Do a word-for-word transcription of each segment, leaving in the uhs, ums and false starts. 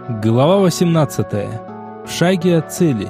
Глава восемнадцатая. В шаге от цели.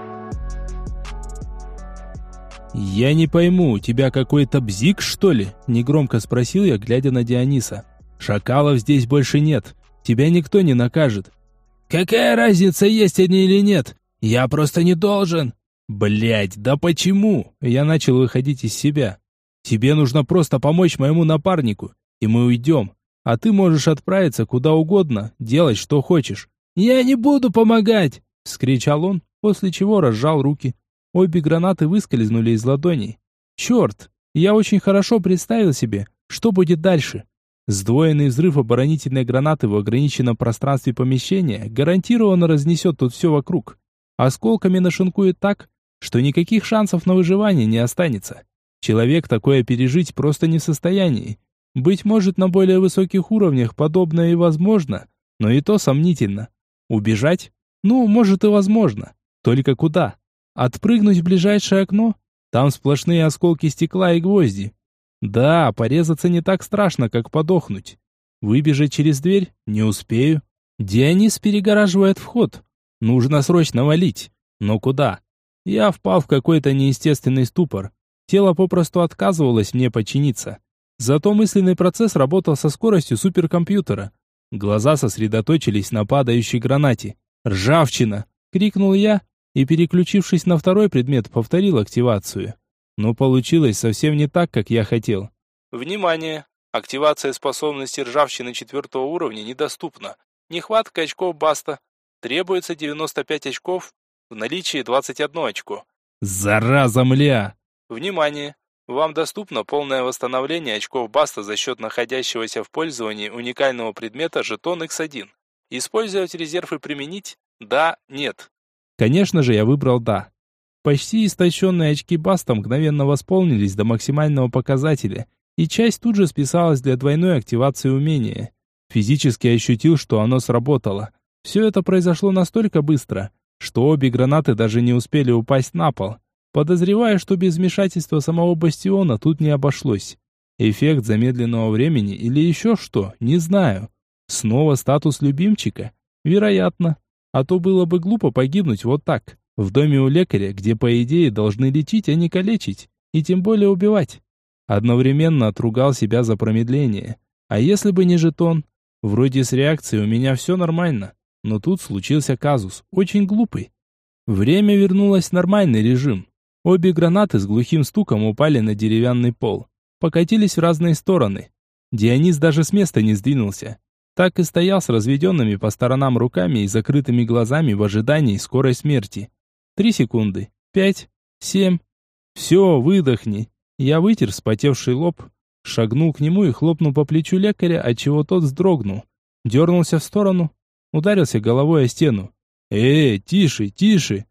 «Я не пойму, у тебя какой-то бзик, что ли?» – негромко спросил я, глядя на Диониса. «Шакалов здесь больше нет. Тебя никто не накажет». «Какая разница, есть они или нет? Я просто не должен!» «Блядь, да почему?» Я начал выходить из себя. «Тебе нужно просто помочь моему напарнику, и мы уйдем. А ты можешь отправиться куда угодно, делать что хочешь». «Я не буду помогать!» – вскричал он, после чего разжал руки. Обе гранаты выскользнули из ладоней. «Черт! Я очень хорошо представил себе, что будет дальше». Сдвоенный взрыв оборонительной гранаты в ограниченном пространстве помещения гарантированно разнесет тут все вокруг. Осколками нашинкует так, что никаких шансов на выживание не останется. Человек такое пережить просто не в состоянии. Быть может, на более высоких уровнях подобное и возможно, но и то сомнительно. Убежать? Ну, может и возможно. Только куда? Отпрыгнуть в ближайшее окно? Там сплошные осколки стекла и гвозди. Да, порезаться не так страшно, как подохнуть. Выбежать через дверь? Не успею. Дионис перегораживает вход. Нужно срочно валить. Но куда? Я впал в какой-то неестественный ступор. Тело попросту отказывалось мне подчиниться. Зато мысленный процесс работал со скоростью суперкомпьютера. Глаза сосредоточились на падающей гранате. «Ржавчина!» — крикнул я и, переключившись на второй предмет, повторил активацию. Но получилось совсем не так, как я хотел. Внимание! Активация способности ржавчины четвертого уровня недоступна. Нехватка очков баста. Требуется девяносто пять очков, в наличии двадцать одно очко. Зараза, мля! Внимание! Вам доступно полное восстановление очков баста за счет находящегося в пользовании уникального предмета жетон икс один. Использовать резерв и применить? Да, нет. Конечно же, я выбрал «да». Почти истощенные очки баста мгновенно восполнились до максимального показателя, и часть тут же списалась для двойной активации умения. Физически ощутил, что оно сработало. Все это произошло настолько быстро, что обе гранаты даже не успели упасть на пол. Подозреваю, что без вмешательства самого бастиона тут не обошлось. Эффект замедленного времени или еще что, не знаю. Снова статус любимчика? Вероятно. А то было бы глупо погибнуть вот так, в доме у лекаря, где, по идее, должны лечить, а не калечить, и тем более убивать. Одновременно отругал себя за промедление. А если бы не жетон? Вроде с реакцией у меня все нормально, но тут случился казус, очень глупый. Время вернулось в нормальный режим. Обе гранаты с глухим стуком упали на деревянный пол. Покатились в разные стороны. Дионис даже с места не сдвинулся. Так и стоял с разведенными по сторонам руками и закрытыми глазами в ожидании скорой смерти. Три секунды. Пять. Семь. Все, выдохни. Я вытер вспотевший лоб, шагнул к нему и хлопнул по плечу лекаря, отчего тот вздрогнул. Дернулся в сторону, ударился головой о стену. «Эй, тише, тише!»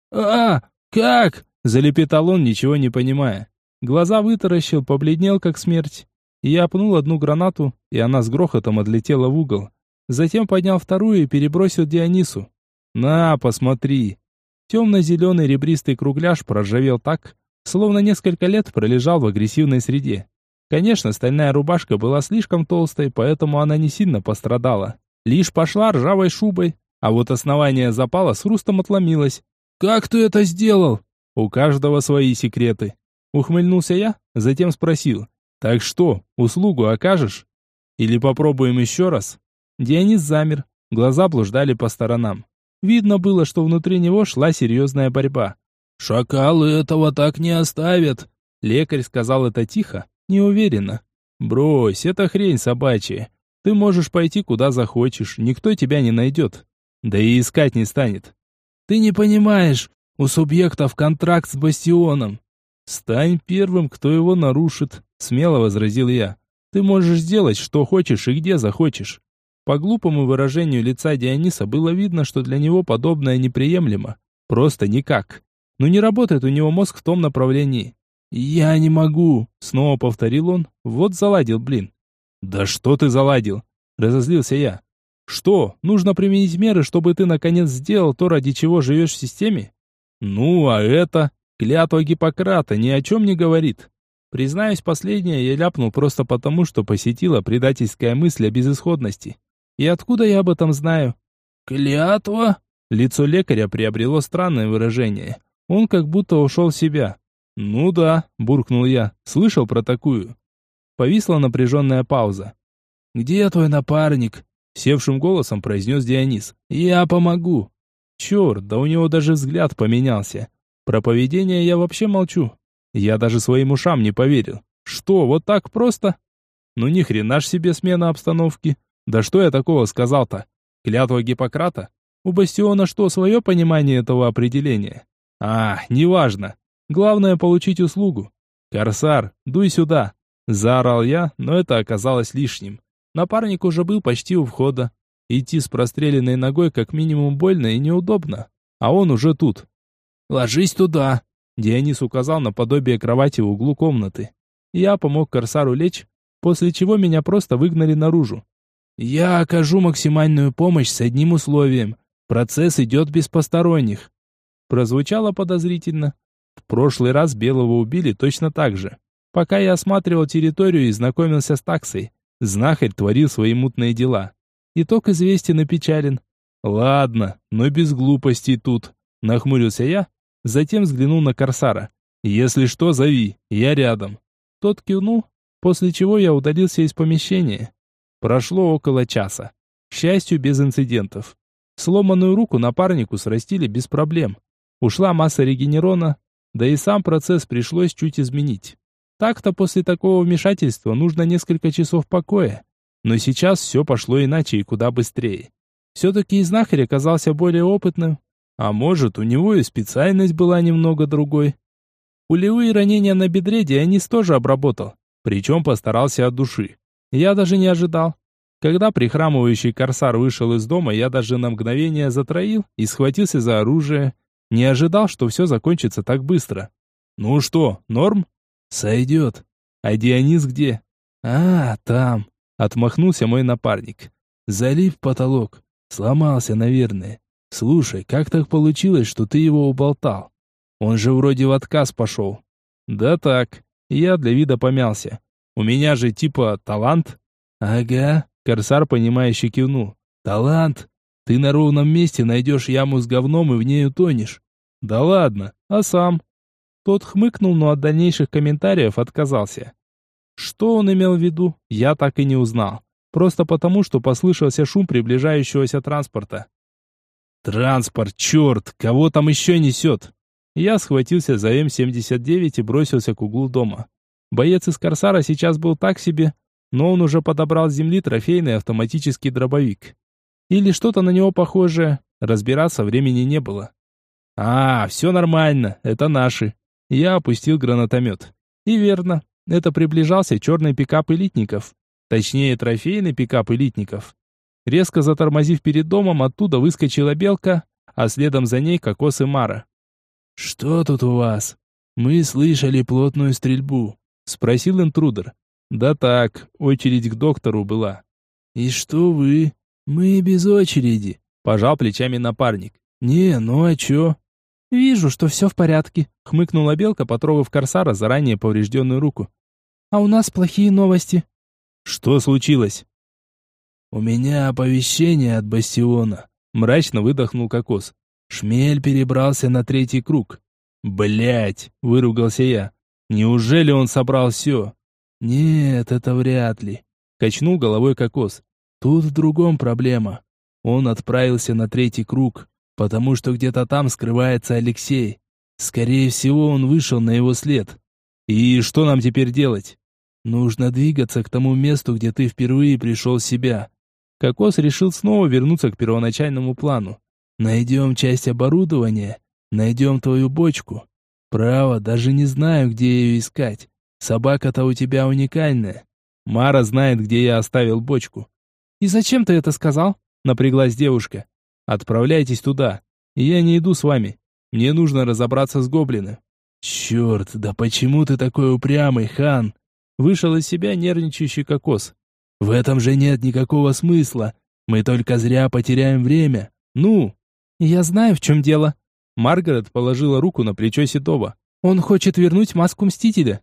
«А, как?» – залепетал он, ничего не понимая. Глаза вытаращил, побледнел, как смерть. Я пнул одну гранату, и она с грохотом отлетела в угол. Затем поднял вторую и перебросил Дионису. «На, посмотри!» Темно-зеленый ребристый кругляш проржавел так, словно несколько лет пролежал в агрессивной среде. Конечно, стальная рубашка была слишком толстой, поэтому она не сильно пострадала. Лишь пошла ржавой шубой, а вот основание запала с хрустом отломилось. «Как ты это сделал?» «У каждого свои секреты». Ухмыльнулся я, затем спросил. «Так что, услугу окажешь? Или попробуем еще раз?» Дионис замер, глаза блуждали по сторонам. Видно было, что внутри него шла серьезная борьба. «Шакалы этого так не оставят!» Лекарь сказал это тихо, неуверенно. «Брось, это хрень собачья. Ты можешь пойти куда захочешь, никто тебя не найдет. Да и искать не станет». «Ты не понимаешь, у субъектов контракт с бастионом». «Стань первым, кто его нарушит», — смело возразил я. «Ты можешь сделать, что хочешь и где захочешь». По глупому выражению лица Диониса было видно, что для него подобное неприемлемо. Просто никак. Но не работает у него мозг в том направлении. «Я не могу», — снова повторил он. «Вот заладил, блин». «Да что ты заладил?» — разозлился я. «Что, нужно применить меры, чтобы ты наконец сделал то, ради чего живешь в системе?» «Ну, а это...» Клятва Гиппократа ни о чем не говорит. Признаюсь, последнее я ляпнул просто потому, что посетила предательская мысль о безысходности. И откуда я об этом знаю? «Клятва?» Лицо лекаря приобрело странное выражение. Он как будто ушел в себя. «Ну да», – буркнул я, – слышал про такую. Повисла напряженная пауза. «Где твой напарник?» – севшим голосом произнес Дионис. «Я помогу». Черт, да у него даже взгляд поменялся. Про поведение я вообще молчу. Я даже своим ушам не поверил. Что, вот так просто? Ну ни хрена ж себе смена обстановки. Да что я такого сказал-то? Клятва Гиппократа? У Бастиона что, свое понимание этого определения? А, неважно. Главное получить услугу. «Корсар, дуй сюда!» Заорал я, но это оказалось лишним. Напарник уже был почти у входа. Идти с простреленной ногой как минимум больно и неудобно. А он уже тут. «Ложись туда!» Дионис указал на подобие кровати в углу комнаты. Я помог Корсару лечь, после чего меня просто выгнали наружу. «Я окажу максимальную помощь с одним условием. Процесс идет без посторонних». Прозвучало подозрительно. В прошлый раз Белого убили точно так же. Пока я осматривал территорию и знакомился с таксой, знахарь творил свои мутные дела. Итог известен и печален. Ладно, но без глупостей тут. Нахмурился я, затем взглянул на Корсара. Если что, зови, я рядом. Тот кивнул, после чего я удалился из помещения. Прошло около часа. К счастью, без инцидентов. Сломанную руку напарнику срастили без проблем. Ушла масса регенерона, да и сам процесс пришлось чуть изменить. Так-то после такого вмешательства нужно несколько часов покоя. Но сейчас все пошло иначе и куда быстрее. Все-таки и знахарь оказался более опытным. А может, у него и специальность была немного другой. Пулевые ранения на бедре Дионис тоже обработал. Причем постарался от души. Я даже не ожидал. Когда прихрамывающий корсар вышел из дома, я даже на мгновение затроил и схватился за оружие. Не ожидал, что все закончится так быстро. «Ну что, норм?» «Сойдет». «А Дионис где?» «А, там». Отмахнулся мой напарник. «Залив потолок. Сломался, наверное. Слушай, как так получилось, что ты его уболтал? Он же вроде в отказ пошел». «Да так». Я для вида помялся. «У меня же типа талант». «Ага». Корсар, понимающе кивнул. «Талант? Ты на ровном месте найдешь яму с говном и в ней утонешь». «Да ладно, а сам?» Тот хмыкнул, но от дальнейших комментариев отказался. Что он имел в виду, я так и не узнал. Просто потому, что послышался шум приближающегося транспорта. «Транспорт, черт, кого там еще несет?» Я схватился за эм семьдесят девять и бросился к углу дома. Боец из Корсара сейчас был так себе, но он уже подобрал с земли трофейный автоматический дробовик. Или что-то на него похожее, разбираться времени не было. «А, все нормально, это наши». Я опустил гранатомет. И верно, это приближался черный пикап элитников. Точнее, трофейный пикап элитников. Резко затормозив перед домом, оттуда выскочила белка, а следом за ней Кокос и Мара. «Что тут у вас? Мы слышали плотную стрельбу», — спросил интрудер. «Да так, очередь к доктору была». «И что вы?» «Мы без очереди», — пожал плечами напарник. «Не, ну а чё?» «Вижу, что все в порядке», — хмыкнула белка, потрогав Корсара заранее поврежденную руку. «А у нас плохие новости». «Что случилось?» «У меня оповещение от Бастиона», — мрачно выдохнул Кокос. «Шмель перебрался на третий круг». «Блядь!» — выругался я. «Неужели он собрал все?» «Нет, это вряд ли», — качнул головой Кокос. «Тут в другом проблема. Он отправился на третий круг, потому что где-то там скрывается Алексей. Скорее всего, он вышел на его след». «И что нам теперь делать?» «Нужно двигаться к тому месту, где ты впервые пришел в себя». Кокос решил снова вернуться к первоначальному плану. «Найдем часть оборудования, найдем твою бочку. Право, даже не знаю, где ее искать. Собака-то у тебя уникальная». «Мара знает, где я оставил бочку». «И зачем ты это сказал?» — напряглась девушка. «Отправляйтесь туда. Я не иду с вами. Мне нужно разобраться с гоблином». «Черт, да почему ты такой упрямый, хан?» Вышел из себя нервничающий Кокос. «В этом же нет никакого смысла. Мы только зря потеряем время. Ну?» «Я знаю, в чем дело». Маргарет положила руку на плечо Седова. «Он хочет вернуть маску Мстителя».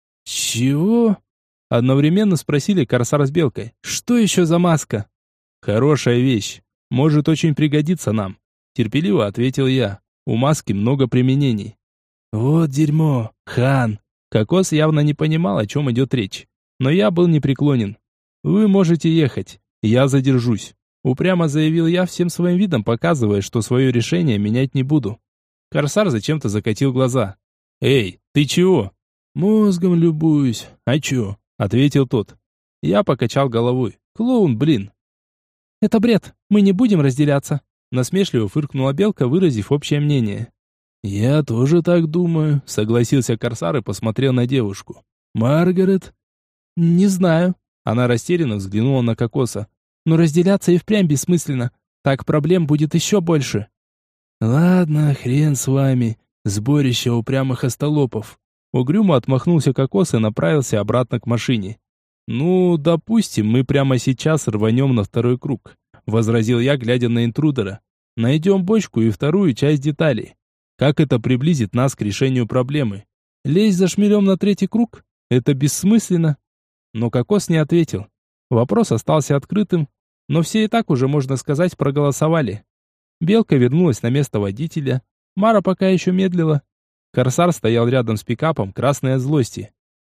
«Чего?» Одновременно спросили Корсар с Белкой. «Что еще за маска?» «Хорошая вещь. Может очень пригодиться нам. Терпеливо ответил я. У маски много применений. Вот дерьмо, хан. Кокос явно не понимал, о чем идет речь. Но я был непреклонен. Вы можете ехать. Я задержусь. Упрямо заявил я, всем своим видом показывая, что свое решение менять не буду. Корсар зачем-то закатил глаза. «Эй, ты чего?» «Мозгом любуюсь. А чё?» — ответил тот. Я покачал головой. «Клоун, блин». «Это бред. Мы не будем разделяться», — насмешливо фыркнула Белка, выразив общее мнение. «Я тоже так думаю», — согласился Корсар и посмотрел на девушку. «Маргарет?» «Не знаю». Она растерянно взглянула на Кокоса. «Но разделяться и впрямь бессмысленно. Так проблем будет еще больше». «Ладно, хрен с вами. Сборище упрямых остолопов». Угрюмо отмахнулся Кокос и направился обратно к машине. «Ну, допустим, мы прямо сейчас рванем на второй круг», — возразил я, глядя на интрудера. «Найдем бочку и вторую часть деталей. Как это приблизит нас к решению проблемы? Лезть за шмелем на третий круг? Это бессмысленно». Но Кокос не ответил. Вопрос остался открытым, но все и так уже, можно сказать, проголосовали. Белка вернулась на место водителя. Мара пока еще медлила. Корсар стоял рядом с пикапом, красный от злости.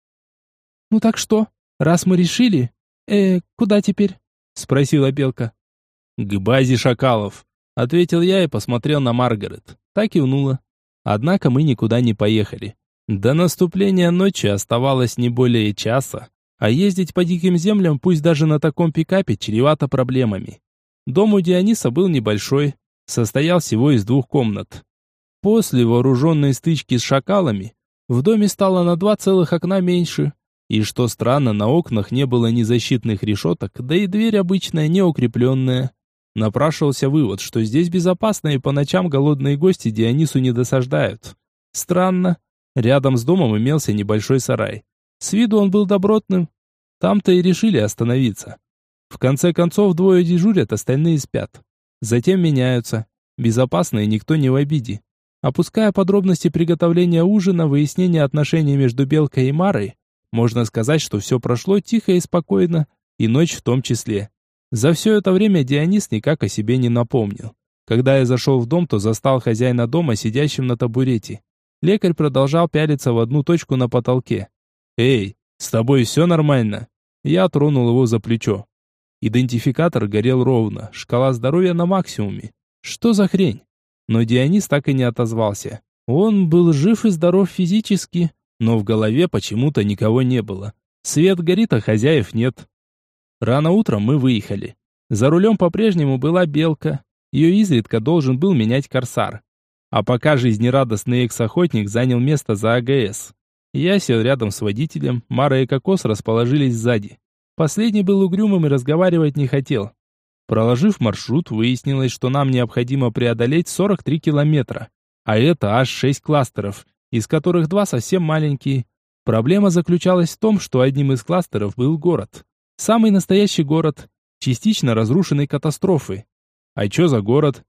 «Ну так что, раз мы решили, э, куда теперь?» — спросила Белка. «К базе шакалов», — ответил я и посмотрел на Маргарет. Так кивнула. Однако мы никуда не поехали. До наступления ночи оставалось не более часа, а ездить по диким землям, пусть даже на таком пикапе, чревато проблемами. Дом у Диониса был небольшой, состоял всего из двух комнат. После вооруженной стычки с шакалами в доме стало на два целых окна меньше. И что странно, на окнах не было ни защитных решеток, да и дверь обычная, не укрепленная. Напрашивался вывод, что здесь безопасно и по ночам голодные гости Дионису не досаждают. Странно. Рядом с домом имелся небольшой сарай. С виду он был добротным. Там-то и решили остановиться. В конце концов, двое дежурят, остальные спят. Затем меняются. Безопасно и никто не в обиде. Опуская подробности приготовления ужина, выяснения отношений между Белкой и Марой, можно сказать, что все прошло тихо и спокойно, и ночь в том числе. За все это время Дионис никак о себе не напомнил. Когда я зашел в дом, то застал хозяина дома сидящим на табурете. Лекарь продолжал пялиться в одну точку на потолке. «Эй, с тобой все нормально?» Я тронул его за плечо. Идентификатор горел ровно, шкала здоровья на максимуме. Что за хрень? Но Дионис так и не отозвался. Он был жив и здоров физически, но в голове почему-то никого не было. Свет горит, а хозяев нет. Рано утром мы выехали. За рулем по-прежнему была Белка. Ее изредка должен был менять Корсар. А пока жизнерадостный экс-охотник занял место за АГС. Я сел рядом с водителем, Мара и Кокос расположились сзади. Последний был угрюмым и разговаривать не хотел. Проложив маршрут, выяснилось, что нам необходимо преодолеть сорок три километра. А это аж шесть кластеров, из которых два совсем маленькие. Проблема заключалась в том, что одним из кластеров был город. Самый настоящий город, частично разрушенный катастрофой. А что за город?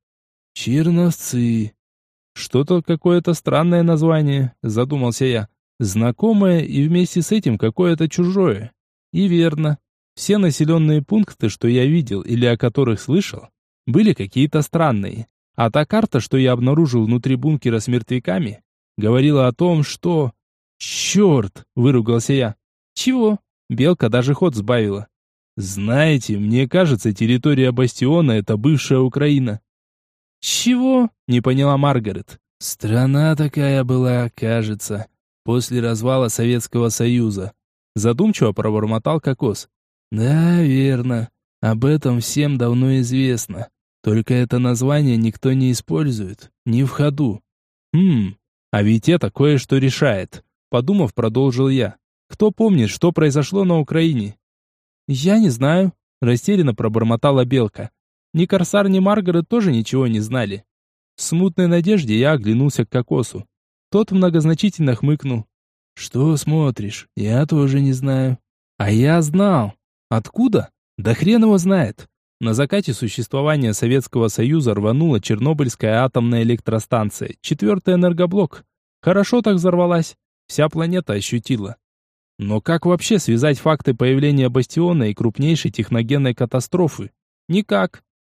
Черновцы. Что-то какое-то странное название, задумался я. Знакомое и вместе с этим какое-то чужое. И верно. Все населенные пункты, что я видел или о которых слышал, были какие-то странные. А та карта, что я обнаружил внутри бункера с мертвяками, говорила о том, что... «Черт!» — выругался я. «Чего?» — Белка даже ход сбавила. «Знаете, мне кажется, территория Бастиона — это бывшая Украина». «Чего?» — не поняла Маргарет. «Страна такая была, кажется, после развала Советского Союза». Задумчиво пробормотал Кокос. «Да, верно. Об этом всем давно известно. Только это название никто не использует, не в ходу». «Хм, а ведь это кое-что решает», — подумав, продолжил я. «Кто помнит, что произошло на Украине?» «Я не знаю», — растерянно пробормотала Белка. Ни Корсар, ни Маргарет тоже ничего не знали. В смутной надежде я оглянулся к Кокосу. Тот многозначительно хмыкнул. «Что смотришь? Я тоже не знаю». «А я знал». «Откуда? Да хрен его знает». На закате существования Советского Союза рванула Чернобыльская атомная электростанция, четвертый энергоблок. Хорошо так взорвалась. Вся планета ощутила. Но как вообще связать факты появления Бастиона и крупнейшей техногенной катастрофы? Никак.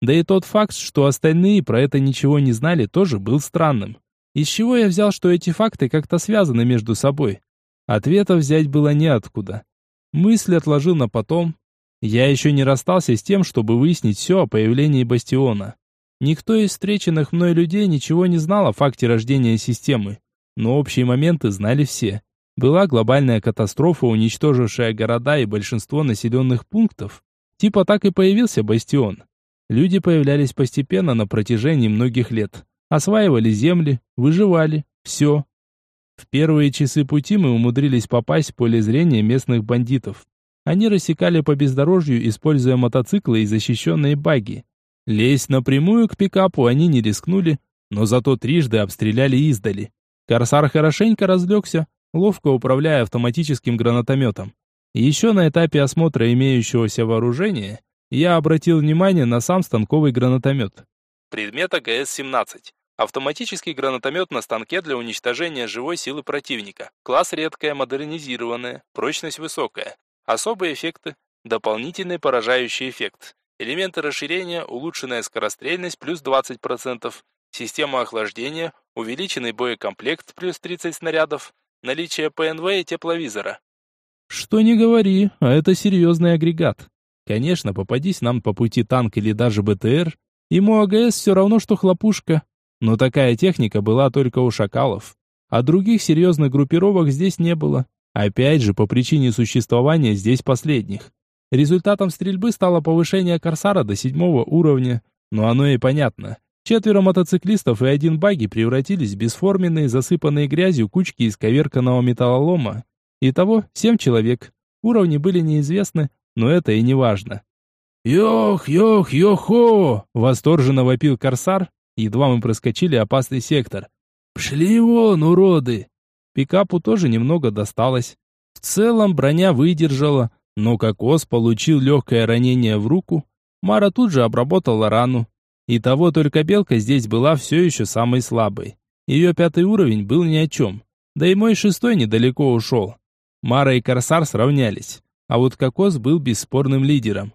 Да и тот факт, что остальные про это ничего не знали, тоже был странным. Из чего я взял, что эти факты как-то связаны между собой? Ответа взять было неоткуда. Мысль отложил на потом. Я еще не расстался с тем, чтобы выяснить все о появлении бастиона. Никто из встреченных мной людей ничего не знал о факте рождения системы, но общие моменты знали все. Была глобальная катастрофа, уничтожившая города и большинство населенных пунктов. Типа так и появился бастион. Люди появлялись постепенно на протяжении многих лет. Осваивали земли, выживали, все. В первые часы пути мы умудрились попасть в поле зрения местных бандитов. Они рассекали по бездорожью, используя мотоциклы и защищенные багги. Лезть напрямую к пикапу они не рискнули, но зато трижды обстреляли издали. Корсар хорошенько разлегся, ловко управляя автоматическим гранатометом. Еще на этапе осмотра имеющегося вооружения я обратил внимание на сам станковый гранатомет. Предмет А Г С семнадцать. Автоматический гранатомет на станке для уничтожения живой силы противника. Класс редкая, модернизированная, прочность высокая. Особые эффекты. Дополнительный поражающий эффект. Элементы расширения, улучшенная скорострельность плюс двадцать процентов. Система охлаждения, увеличенный боекомплект плюс тридцать снарядов. Наличие П Н В и тепловизора. Что не говори, а это серьезный агрегат. Конечно, попадись нам по пути танк или даже Б Т Р, ему А Г С все равно, что хлопушка. Но такая техника была только у шакалов. А других серьезных группировок здесь не было. Опять же, по причине существования здесь последних. Результатом стрельбы стало повышение Корсара до седьмого уровня. Но оно и понятно. Четверо мотоциклистов и один багги превратились в бесформенные, засыпанные грязью кучки исковерканного металлолома. Итого семь человек. Уровни были неизвестны, но это и не важно. «Йох, йох, йохо!» — восторженно вопил Корсар. Едва мы проскочили опасный сектор. «Пшли вон, уроды!» Пикапу тоже немного досталось. В целом броня выдержала, но Кокос получил легкое ранение в руку. Мара тут же обработала рану. Итого только Белка здесь была все еще самой слабой. Ее пятый уровень был ни о чем. Да и мой шестой недалеко ушел. Мара и Корсар сравнялись. А вот Кокос был бесспорным лидером.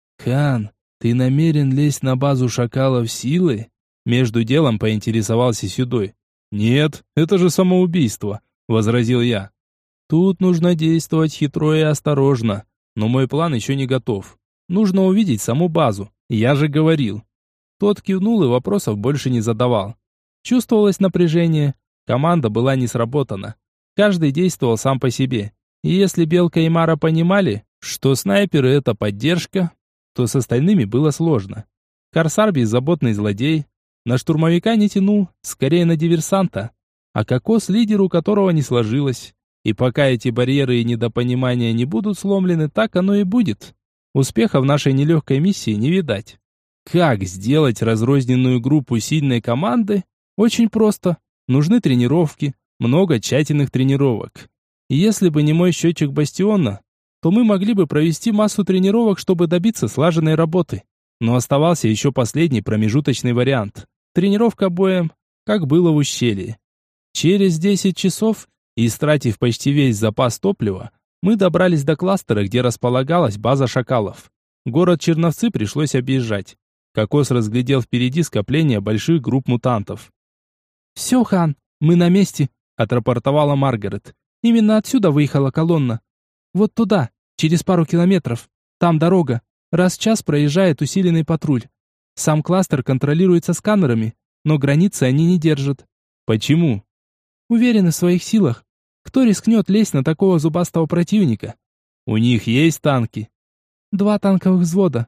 «Хан, ты намерен лезть на базу шакалов силой?» Между делом поинтересовался Седой. «Нет, это же самоубийство», — возразил я. «Тут нужно действовать хитро и осторожно, но мой план еще не готов. Нужно увидеть саму базу, я же говорил». Тот кивнул и вопросов больше не задавал. Чувствовалось напряжение, команда была не сработана. Каждый действовал сам по себе. И если Белка и Мара понимали, что снайперы — это поддержка, то с остальными было сложно. Корсар беззаботный злодей, на штурмовика не тянул, скорее на диверсанта. А Кокос лидер, у которого не сложилось. И пока эти барьеры и недопонимания не будут сломлены, так оно и будет. Успеха в нашей нелегкой миссии не видать. Как сделать разрозненную группу сильной команды? Очень просто. Нужны тренировки, много тщательных тренировок. И если бы не мой счетчик бастиона, то мы могли бы провести массу тренировок, чтобы добиться слаженной работы. Но оставался еще последний промежуточный вариант. Тренировка боем, как было в ущелье. Через десять часов, истратив почти весь запас топлива, мы добрались до кластера, где располагалась база шакалов. Город Черновцы пришлось объезжать. Кокос разглядел впереди скопление больших групп мутантов. «Все, хан, мы на месте», — отрапортовала Маргарет. «Именно отсюда выехала колонна. Вот туда, через пару километров. Там дорога. Раз в час проезжает усиленный патруль. Сам кластер контролируется сканерами, но границы они не держат». «Почему?» «Уверены в своих силах. Кто рискнет лезть на такого зубастого противника?» «У них есть танки?» «Два танковых взвода».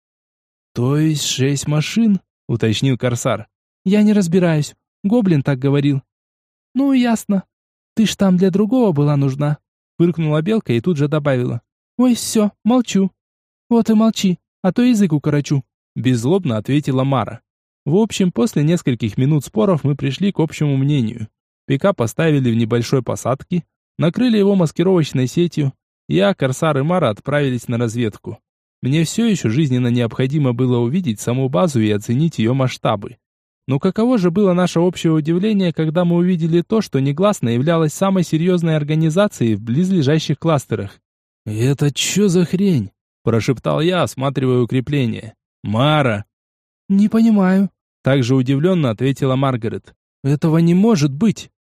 «То есть шесть машин?» — уточнил Корсар. «Я не разбираюсь. Гоблин так говорил». «Ну, ясно. Ты ж там для другого была нужна», — фыркнула Белка и тут же добавила. «Ой, все, молчу». «Вот и молчи, а то язык укорочу», — беззлобно ответила Мара. В общем, после нескольких минут споров мы пришли к общему мнению. Пикап поставили в небольшой посадке, накрыли его маскировочной сетью. Я, Корсар и Мара отправились на разведку. Мне все еще жизненно необходимо было увидеть саму базу и оценить ее масштабы. Но каково же было наше общее удивление, когда мы увидели то, что негласно являлось самой серьезной организацией в близлежащих кластерах. «Это что за хрень?» – прошептал я, осматривая укрепление. «Мара!» «Не понимаю», — также удивленно ответила Маргарет. «Этого не может быть».